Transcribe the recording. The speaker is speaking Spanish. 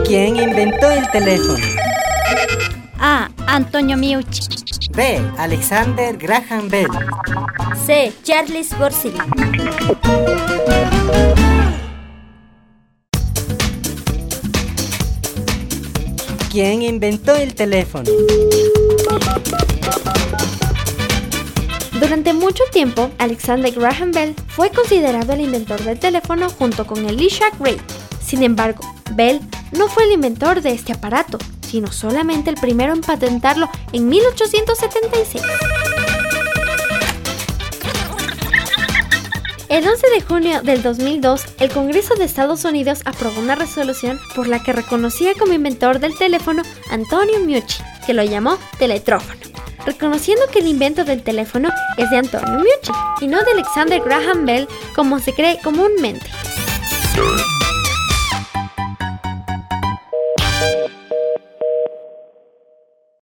¿Quién inventó el teléfono? A. Antonio Meucci. B. Alexander Graham Bell. C. Charles Babbage. ¿Quién inventó el teléfono? Durante mucho tiempo, Alexander Graham Bell fue considerado el inventor del teléfono junto con Elisha Gray. Sin embargo, Bell no fue el inventor de este aparato, sino solamente el primero en patentarlo en 1876. El 11 de junio del 2002, el Congreso de Estados Unidos aprobó una resolución por la que reconocía como inventor del teléfono a Antonio Meucci, que lo llamó teletrófono, reconociendo que el invento del teléfono es de Antonio Meucci y no de Alexander Graham Bell como se cree comúnmente.